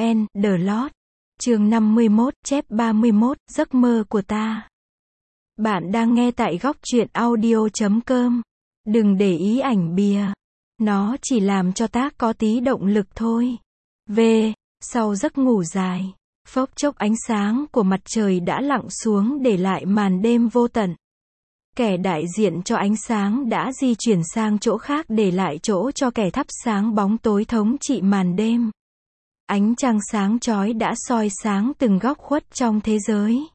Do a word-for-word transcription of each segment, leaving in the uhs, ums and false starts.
en, The Lot. Chương năm mươi mốt, chép ba mươi mốt, giấc mơ của ta. Bạn đang nghe tại góc truyện audio chấm com. Đừng để ý ảnh bìa. Nó chỉ làm cho tác có tí động lực thôi. V. Sau giấc ngủ dài, phốc chốc ánh sáng của mặt trời đã lặn xuống để lại màn đêm vô tận. Kẻ đại diện cho ánh sáng đã di chuyển sang chỗ khác để lại chỗ cho kẻ thắp sáng bóng tối thống trị màn đêm. Ánh trăng sáng chói đã soi sáng từng góc khuất trong thế giới.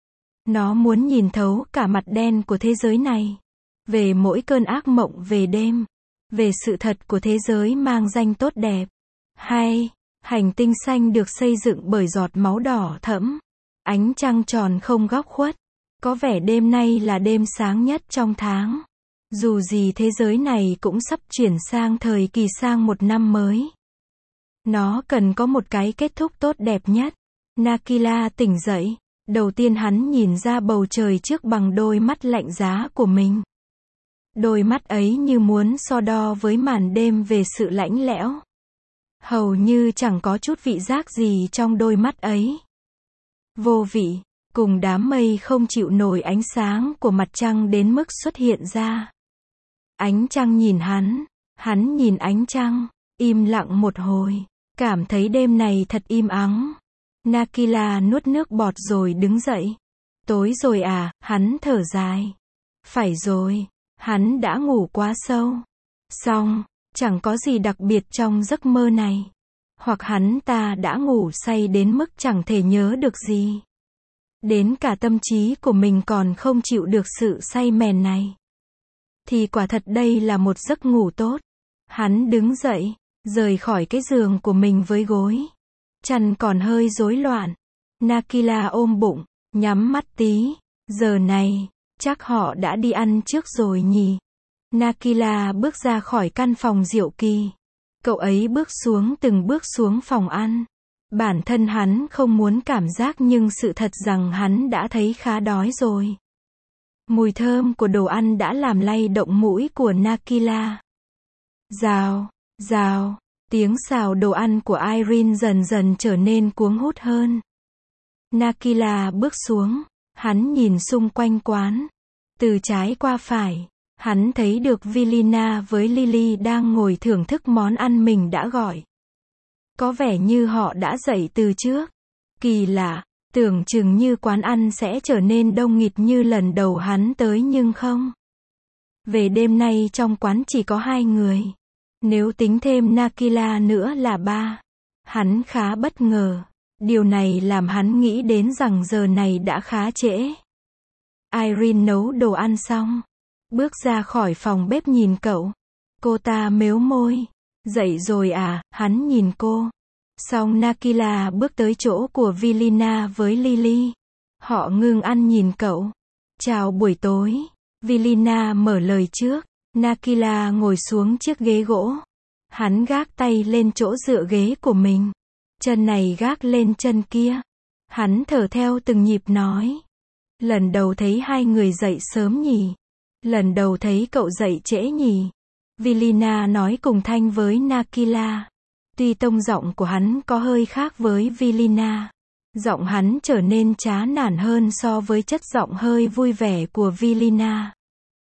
Nó muốn nhìn thấu cả mặt đen của thế giới này. Về mỗi cơn ác mộng về đêm. Về sự thật của thế giới mang danh tốt đẹp. Hay, hành tinh xanh được xây dựng bởi giọt máu đỏ thẫm. Ánh trăng tròn không góc khuất. Có vẻ đêm nay là đêm sáng nhất trong tháng. Dù gì thế giới này cũng sắp chuyển sang thời kỳ sang một năm mới. Nó cần có một cái kết thúc tốt đẹp nhất. Nakila tỉnh dậy. Đầu tiên hắn nhìn ra bầu trời trước bằng đôi mắt lạnh giá của mình. Đôi mắt ấy như muốn so đo với màn đêm về sự lạnh lẽo. Hầu như chẳng có chút vị giác gì trong đôi mắt ấy. Vô vị, cùng đám mây không chịu nổi ánh sáng của mặt trăng đến mức xuất hiện ra. Ánh trăng nhìn hắn, hắn nhìn ánh trăng, im lặng một hồi, cảm thấy đêm này thật im ắng. Nakila nuốt nước bọt rồi đứng dậy. Tối rồi à, hắn thở dài. Phải rồi, hắn đã ngủ quá sâu. Xong, chẳng có gì đặc biệt trong giấc mơ này. Hoặc hắn ta đã ngủ say đến mức chẳng thể nhớ được gì. Đến cả tâm trí của mình còn không chịu được sự say mèn này. Thì quả thật đây là một giấc ngủ tốt. Hắn đứng dậy, rời khỏi cái giường của mình với gối. Chăn còn hơi rối loạn. Nakila ôm bụng, nhắm mắt tí. Giờ này, chắc họ đã đi ăn trước rồi nhỉ. Nakila bước ra khỏi căn phòng Diệu Kỳ. Cậu ấy bước xuống từng bước xuống phòng ăn. Bản thân hắn không muốn cảm giác nhưng sự thật rằng hắn đã thấy khá đói rồi. Mùi thơm của đồ ăn đã làm lay động mũi của Nakila. Rào, rào, tiếng xào đồ ăn của Irene dần dần trở nên cuống hút hơn. Nakila bước xuống, hắn nhìn xung quanh quán. Từ trái qua phải, hắn thấy được Vilina với Lily đang ngồi thưởng thức món ăn mình đã gọi. Có vẻ như họ đã dậy từ trước. Kỳ lạ, tưởng chừng như quán ăn sẽ trở nên đông nghịt như lần đầu hắn tới nhưng không. Về đêm nay trong quán chỉ có hai người. Nếu tính thêm Nakila nữa là ba. Hắn khá bất ngờ. Điều này làm hắn nghĩ đến rằng giờ này đã khá trễ. Irene nấu đồ ăn xong. Bước ra khỏi phòng bếp nhìn cậu. Cô ta mếu môi. Dậy rồi à, hắn nhìn cô. Xong Nakila bước tới chỗ của Vilina với Lily. Họ ngưng ăn nhìn cậu. Chào buổi tối. Vilina mở lời trước. Nakila ngồi xuống chiếc ghế gỗ. Hắn gác tay lên chỗ dựa ghế của mình. Chân này gác lên chân kia. Hắn thở theo từng nhịp nói. Lần đầu thấy hai người dậy sớm nhỉ. Lần đầu thấy cậu dậy trễ nhỉ. Vilina nói cùng thanh với Nakila. Tuy tông giọng của hắn có hơi khác với Vilina. Giọng hắn trở nên chán nản hơn so với chất giọng hơi vui vẻ của Vilina.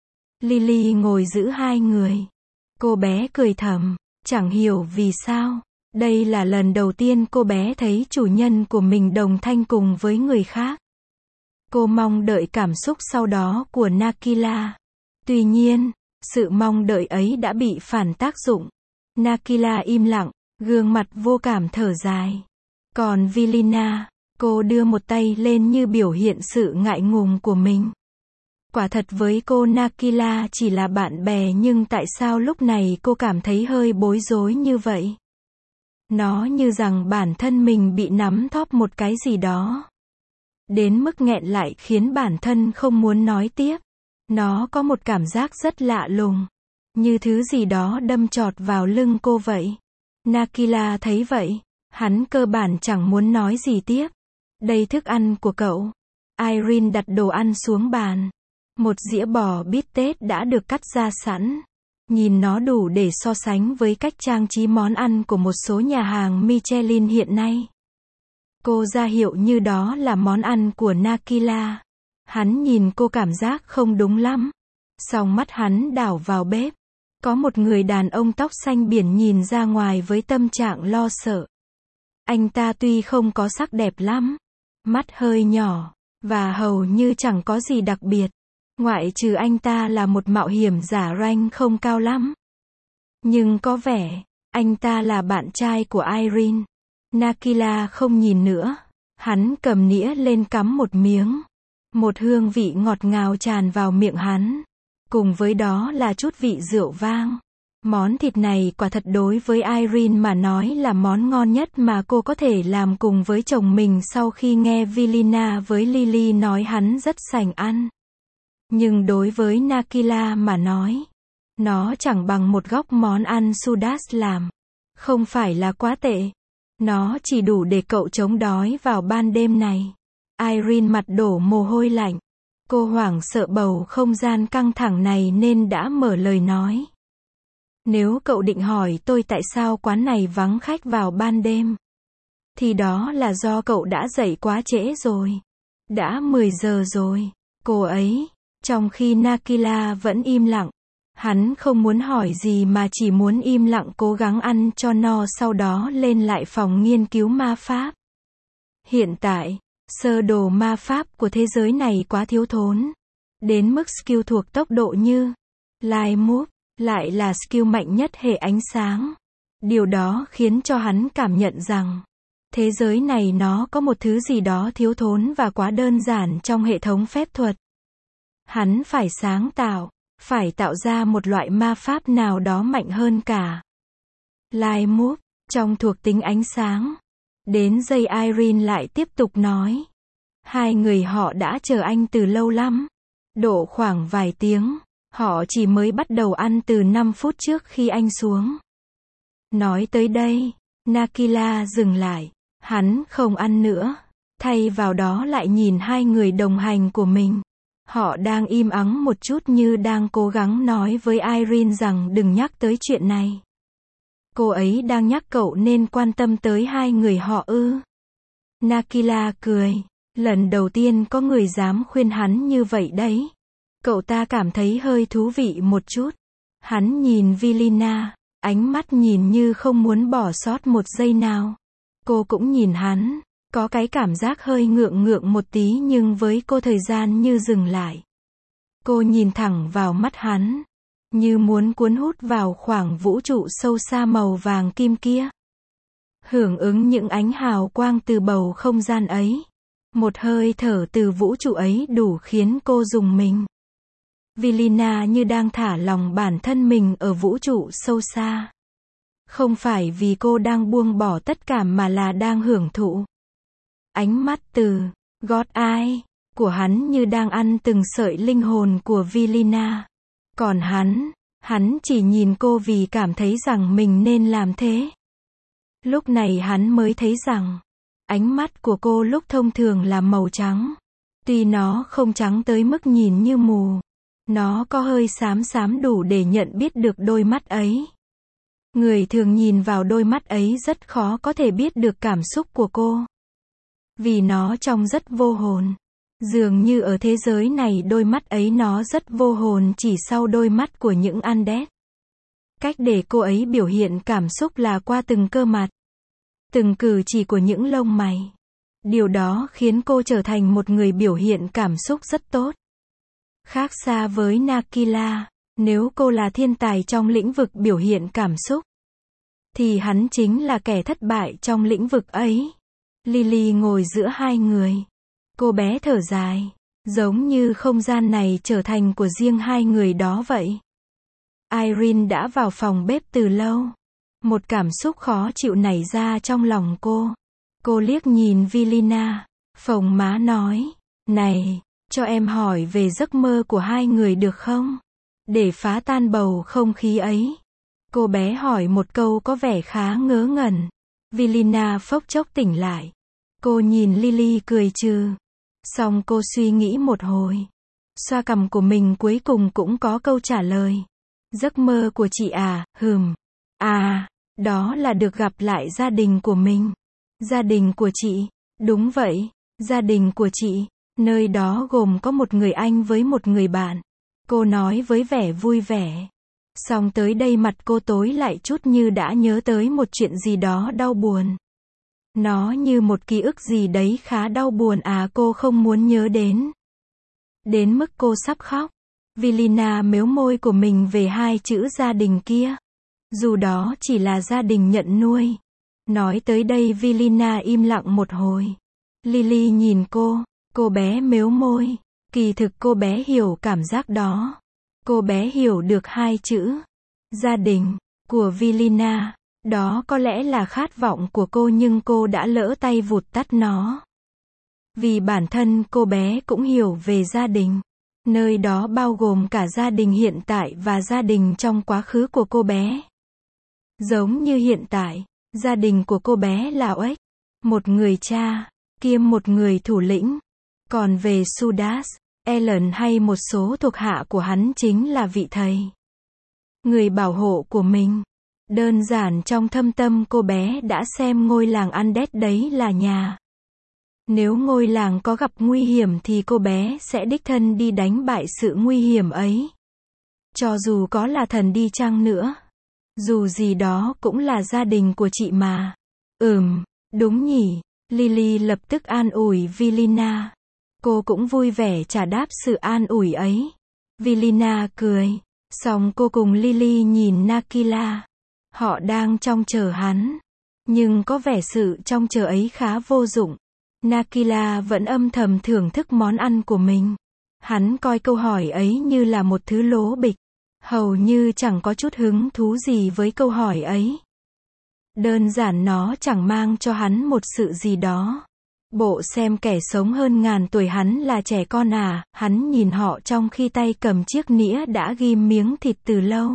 Lily ngồi giữ hai người. Cô bé cười thầm, chẳng hiểu vì sao. Đây là lần đầu tiên cô bé thấy chủ nhân của mình đồng thanh cùng với người khác. Cô mong đợi cảm xúc sau đó của Nakila. Tuy nhiên, sự mong đợi ấy đã bị phản tác dụng. Nakila im lặng, gương mặt vô cảm thở dài. Còn Vilina, cô đưa một tay lên như biểu hiện sự ngại ngùng của mình. Quả thật với cô Nakila chỉ là bạn bè nhưng tại sao lúc này cô cảm thấy hơi bối rối như vậy? Nó như rằng bản thân mình bị nắm thóp một cái gì đó. Đến mức nghẹn lại khiến bản thân không muốn nói tiếp. Nó có một cảm giác rất lạ lùng. Như thứ gì đó đâm chọt vào lưng cô vậy. Nakila thấy vậy. Hắn cơ bản chẳng muốn nói gì tiếp. Đây thức ăn của cậu. Irene đặt đồ ăn xuống bàn. Một dĩa bò bít tết đã được cắt ra sẵn. Nhìn nó đủ để so sánh với cách trang trí món ăn của một số nhà hàng Michelin hiện nay. Cô ra hiệu như đó là món ăn của Nakila. Hắn nhìn cô cảm giác không đúng lắm. Xong mắt hắn đảo vào bếp. Có một người đàn ông tóc xanh biển nhìn ra ngoài với tâm trạng lo sợ. Anh ta tuy không có sắc đẹp lắm, mắt hơi nhỏ, và hầu như chẳng có gì đặc biệt. Ngoại trừ anh ta là một mạo hiểm giả rank không cao lắm. Nhưng có vẻ, anh ta là bạn trai của Irene. Nakila không nhìn nữa. Hắn cầm nĩa lên cắm một miếng. Một hương vị ngọt ngào tràn vào miệng hắn. Cùng với đó là chút vị rượu vang. Món thịt này quả thật đối với Irene mà nói là món ngon nhất mà cô có thể làm cùng với chồng mình sau khi nghe Vilina với Lily nói hắn rất sành ăn. Nhưng đối với Nakila mà nói, nó chẳng bằng một góc món ăn Sudas làm. Không phải là quá tệ. Nó chỉ đủ để cậu chống đói vào ban đêm này. Irene mặt đổ mồ hôi lạnh. Cô hoảng sợ bầu không gian căng thẳng này nên đã mở lời nói. Nếu cậu định hỏi tôi tại sao quán này vắng khách vào ban đêm, thì đó là do cậu đã dậy quá trễ rồi. Đã mười giờ rồi. Cô ấy, trong khi Nakila vẫn im lặng. Hắn không muốn hỏi gì mà chỉ muốn im lặng cố gắng ăn cho no sau đó lên lại phòng nghiên cứu ma pháp. Hiện tại, sơ đồ ma pháp của thế giới này quá thiếu thốn. Đến mức skill thuộc tốc độ như Light Move, lại là skill mạnh nhất hệ ánh sáng. Điều đó khiến cho hắn cảm nhận rằng, thế giới này nó có một thứ gì đó thiếu thốn và quá đơn giản trong hệ thống phép thuật. Hắn phải sáng tạo, phải tạo ra một loại ma pháp nào đó mạnh hơn cả. Light Move, trong thuộc tính ánh sáng. Đến giây Irene lại tiếp tục nói. Hai người họ đã chờ anh từ lâu lắm. Độ khoảng vài tiếng. Họ chỉ mới bắt đầu ăn từ năm phút trước khi anh xuống. Nói tới đây, Nakila dừng lại. Hắn không ăn nữa. Thay vào đó lại nhìn hai người đồng hành của mình. Họ đang im ắng một chút như đang cố gắng nói với Irene rằng đừng nhắc tới chuyện này. Cô ấy đang nhắc cậu nên quan tâm tới hai người họ ư? Nakila cười. Lần đầu tiên có người dám khuyên hắn như vậy đấy. Cậu ta cảm thấy hơi thú vị một chút. Hắn nhìn Vilina, ánh mắt nhìn như không muốn bỏ sót một giây nào. Cô cũng nhìn hắn, có cái cảm giác hơi ngượng ngượng một tí nhưng với cô thời gian như dừng lại. Cô nhìn thẳng vào mắt hắn, như muốn cuốn hút vào khoảng vũ trụ sâu xa màu vàng kim kia. Hưởng ứng những ánh hào quang từ bầu không gian ấy. Một hơi thở từ vũ trụ ấy đủ khiến cô rùng mình. Vilina như đang thả lỏng bản thân mình ở vũ trụ sâu xa. Không phải vì cô đang buông bỏ tất cả mà là đang hưởng thụ. Ánh mắt từ God Eye của hắn như đang ăn từng sợi linh hồn của Vilina. Còn hắn, hắn chỉ nhìn cô vì cảm thấy rằng mình nên làm thế. Lúc này hắn mới thấy rằng, ánh mắt của cô lúc thông thường là màu trắng. Tuy nó không trắng tới mức nhìn như mù. Nó có hơi xám xám đủ để nhận biết được đôi mắt ấy. Người thường nhìn vào đôi mắt ấy rất khó có thể biết được cảm xúc của cô. Vì nó trông rất vô hồn. Dường như ở thế giới này đôi mắt ấy nó rất vô hồn chỉ sau đôi mắt của những undead. Cách để cô ấy biểu hiện cảm xúc là qua từng cơ mặt. Từng cử chỉ của những lông mày. Điều đó khiến cô trở thành một người biểu hiện cảm xúc rất tốt. Khác xa với Nakila, nếu cô là thiên tài trong lĩnh vực biểu hiện cảm xúc, thì hắn chính là kẻ thất bại trong lĩnh vực ấy. Lily ngồi giữa hai người. Cô bé thở dài, giống như không gian này trở thành của riêng hai người đó vậy. Irene đã vào phòng bếp từ lâu. Một cảm xúc khó chịu nảy ra trong lòng cô. Cô liếc nhìn Vilina, phồng má nói, này, cho em hỏi về giấc mơ của hai người được không? Để phá tan bầu không khí ấy. Cô bé hỏi một câu có vẻ khá ngớ ngẩn. Vilina phốc chốc tỉnh lại. Cô nhìn Lily cười trừ. Xong cô suy nghĩ một hồi. Xoa cằm của mình cuối cùng cũng có câu trả lời. Giấc mơ của chị à, hừm. À, đó là được gặp lại gia đình của mình. Gia đình của chị. Đúng vậy, gia đình của chị, nơi đó gồm có một người anh với một người bạn. Cô nói với vẻ vui vẻ. Xong tới đây mặt cô tối lại chút như đã nhớ tới một chuyện gì đó đau buồn. Nó như một ký ức gì đấy khá đau buồn à cô không muốn nhớ đến. Đến mức cô sắp khóc. Vilina mếu môi của mình về hai chữ gia đình kia. Dù đó chỉ là gia đình nhận nuôi. Nói tới đây Vilina im lặng một hồi. Lily nhìn cô, cô bé mếu môi. Kỳ thực cô bé hiểu cảm giác đó. Cô bé hiểu được hai chữ gia đình của Vilina. Đó có lẽ là khát vọng của cô nhưng cô đã lỡ tay vụt tắt nó. Vì bản thân cô bé cũng hiểu về gia đình. Nơi đó bao gồm cả gia đình hiện tại và gia đình trong quá khứ của cô bé. Giống như hiện tại, gia đình của cô bé là Oếch, một người cha, kiêm một người thủ lĩnh. Còn về Sudas, Ellen hay một số thuộc hạ của hắn chính là vị thầy. Người bảo hộ của mình. Đơn giản trong thâm tâm cô bé đã xem ngôi làng Undead đấy là nhà. Nếu ngôi làng có gặp nguy hiểm thì cô bé sẽ đích thân đi đánh bại sự nguy hiểm ấy. Cho dù có là thần đi chăng nữa. Dù gì đó cũng là gia đình của chị mà. Ừm, đúng nhỉ. Lily lập tức an ủi Vilina. Cô cũng vui vẻ trả đáp sự an ủi ấy. Vilina cười. Xong cô cùng Lily nhìn Nakila. Họ đang trông chờ hắn. Nhưng có vẻ sự trông chờ ấy khá vô dụng. Nakila vẫn âm thầm thưởng thức món ăn của mình. Hắn coi câu hỏi ấy như là một thứ lố bịch. Hầu như chẳng có chút hứng thú gì với câu hỏi ấy. Đơn giản nó chẳng mang cho hắn một sự gì đó. Bộ xem kẻ sống hơn ngàn tuổi hắn là trẻ con à, hắn nhìn họ trong khi tay cầm chiếc nĩa đã ghim miếng thịt từ lâu.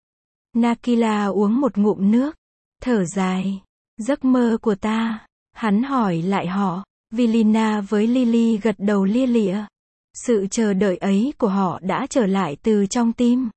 Nakila uống một ngụm nước, thở dài. Giấc mơ của ta, hắn hỏi lại họ. Vilina với Lily gật đầu lia lịa. Sự chờ đợi ấy của họ đã trở lại từ trong tim.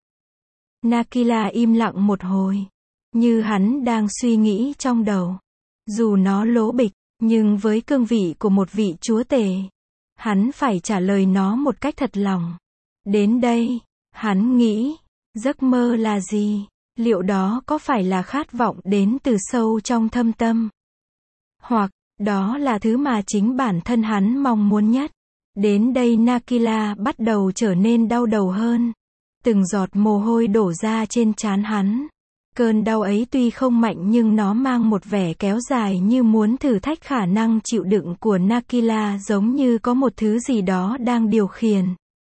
Nakila im lặng một hồi. Như hắn đang suy nghĩ trong đầu. Dù nó lố bịch, nhưng với cương vị của một vị chúa tể, hắn phải trả lời nó một cách thật lòng. Đến đây, hắn nghĩ, giấc mơ là gì? Liệu đó có phải là khát vọng đến từ sâu trong thâm tâm? Hoặc, đó là thứ mà chính bản thân hắn mong muốn nhất. Đến đây Nakila bắt đầu trở nên đau đầu hơn. Từng giọt mồ hôi đổ ra trên trán hắn. Cơn đau ấy tuy không mạnh nhưng nó mang một vẻ kéo dài như muốn thử thách khả năng chịu đựng của Nakila, giống như có một thứ gì đó đang điều khiển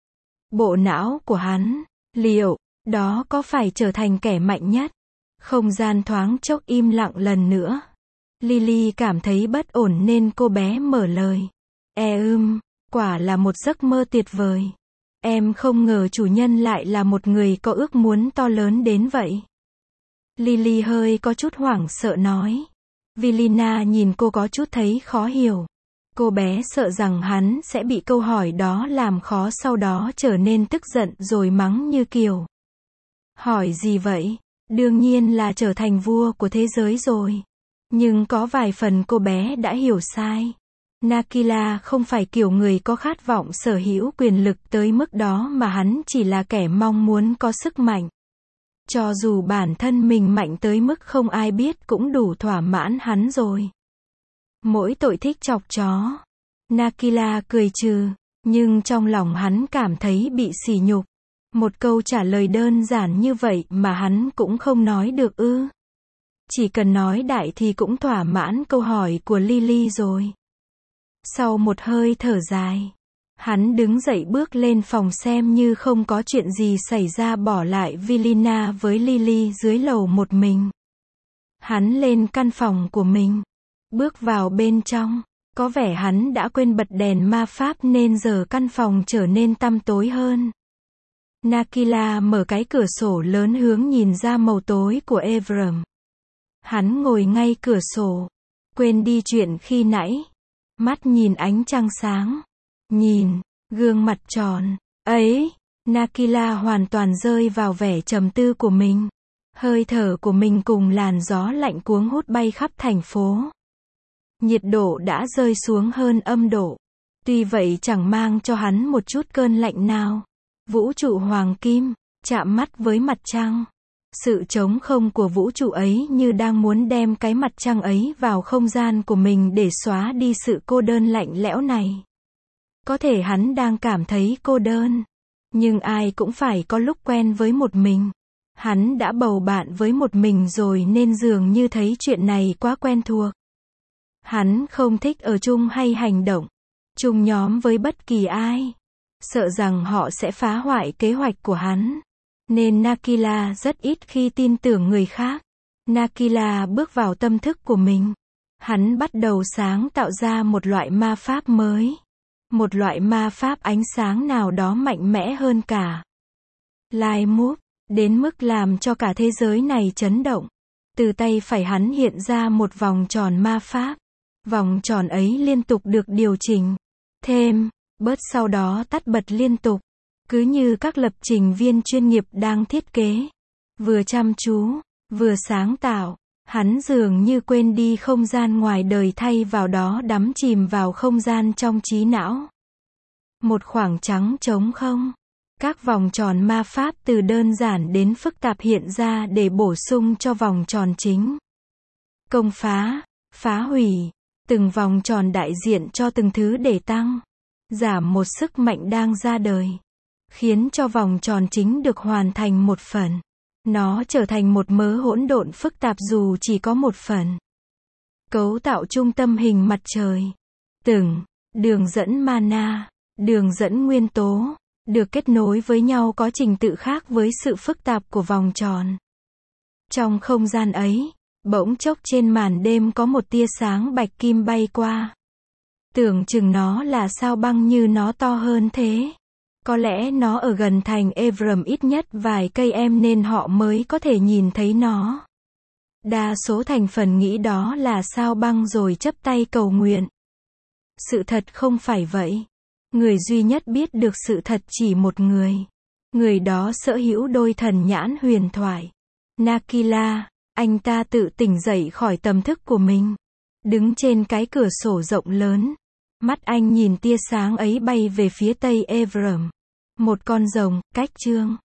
bộ não của hắn. Liệu đó có phải trở thành kẻ mạnh nhất? Không gian thoáng chốc im lặng lần nữa. Lily cảm thấy bất ổn nên cô bé mở lời. E ưm, quả là một giấc mơ tuyệt vời. Em không ngờ chủ nhân lại là một người có ước muốn to lớn đến vậy. Lily hơi có chút hoảng sợ nói. Vilina nhìn cô có chút thấy khó hiểu. Cô bé sợ rằng hắn sẽ bị câu hỏi đó làm khó, sau đó trở nên tức giận rồi mắng như kiểu. Hỏi gì vậy? Đương nhiên là trở thành vua của thế giới rồi. Nhưng có vài phần cô bé đã hiểu sai. Nakila không phải kiểu người có khát vọng sở hữu quyền lực tới mức đó mà hắn chỉ là kẻ mong muốn có sức mạnh. Cho dù bản thân mình mạnh tới mức không ai biết cũng đủ thỏa mãn hắn rồi. Mỗi tội thích chọc chó. Nakila cười trừ, nhưng trong lòng hắn cảm thấy bị sỉ nhục. Một câu trả lời đơn giản như vậy mà hắn cũng không nói được ư? Chỉ cần nói đại thì cũng thỏa mãn câu hỏi của Lily rồi. Sau một hơi thở dài, hắn đứng dậy bước lên phòng xem như không có chuyện gì xảy ra, bỏ lại Vilina với Lily dưới lầu một mình. Hắn lên căn phòng của mình, bước vào bên trong. Có vẻ hắn đã quên bật đèn ma pháp nên giờ căn phòng trở nên tăm tối hơn. Nakila mở cái cửa sổ lớn hướng nhìn ra màu tối của Evram. Hắn ngồi ngay cửa sổ, quên đi chuyện khi nãy. Mắt nhìn ánh trăng sáng. Nhìn, gương mặt tròn ấy, Nakila hoàn toàn rơi vào vẻ trầm tư của mình. Hơi thở của mình cùng làn gió lạnh cuống hút bay khắp thành phố. Nhiệt độ đã rơi xuống hơn âm độ. Tuy vậy chẳng mang cho hắn một chút cơn lạnh nào. Vũ trụ hoàng kim, chạm mắt với mặt trăng. Sự trống không của vũ trụ ấy như đang muốn đem cái mặt trăng ấy vào không gian của mình để xóa đi sự cô đơn lạnh lẽo này. Có thể hắn đang cảm thấy cô đơn. Nhưng ai cũng phải có lúc quen với một mình. Hắn đã bầu bạn với một mình rồi nên dường như thấy chuyện này quá quen thuộc. Hắn không thích ở chung hay hành động chung nhóm với bất kỳ ai. Sợ rằng họ sẽ phá hoại kế hoạch của hắn. Nên Nakila rất ít khi tin tưởng người khác. Nakila bước vào tâm thức của mình. Hắn bắt đầu sáng tạo ra một loại ma pháp mới. Một loại ma pháp ánh sáng nào đó mạnh mẽ hơn cả. Light Move, đến mức làm cho cả thế giới này chấn động. Từ tay phải hắn hiện ra một vòng tròn ma pháp. Vòng tròn ấy liên tục được điều chỉnh. Thêm, bớt sau đó tắt bật liên tục. Cứ như các lập trình viên chuyên nghiệp đang thiết kế. Vừa chăm chú, vừa sáng tạo. Hắn dường như quên đi không gian ngoài đời thay vào đó đắm chìm vào không gian trong trí não. Một khoảng trắng trống không. Các vòng tròn ma pháp từ đơn giản đến phức tạp hiện ra để bổ sung cho vòng tròn chính. Công phá, phá hủy. Từng vòng tròn đại diện cho từng thứ để tăng, giảm một sức mạnh đang ra đời. Khiến cho vòng tròn chính được hoàn thành một phần. Nó trở thành một mớ hỗn độn phức tạp dù chỉ có một phần. Cấu tạo trung tâm hình mặt trời. Từng đường dẫn mana, đường dẫn nguyên tố, được kết nối với nhau có trình tự khác với sự phức tạp của vòng tròn. Trong không gian ấy, bỗng chốc trên màn đêm có một tia sáng bạch kim bay qua. Tưởng chừng nó là sao băng như nó to hơn thế. Có lẽ nó ở gần thành Evram ít nhất vài cây em nên họ mới có thể nhìn thấy nó. Đa số thành phần nghĩ đó là sao băng rồi chấp tay cầu nguyện. Sự thật không phải vậy. Người duy nhất biết được sự thật chỉ một người. Người đó sở hữu đôi thần nhãn huyền thoại. Nakila, anh ta tự tỉnh dậy khỏi tâm thức của mình. Đứng trên cái cửa sổ rộng lớn. Mắt anh nhìn tia sáng ấy bay về phía tây Evram. Một con rồng, cách chương.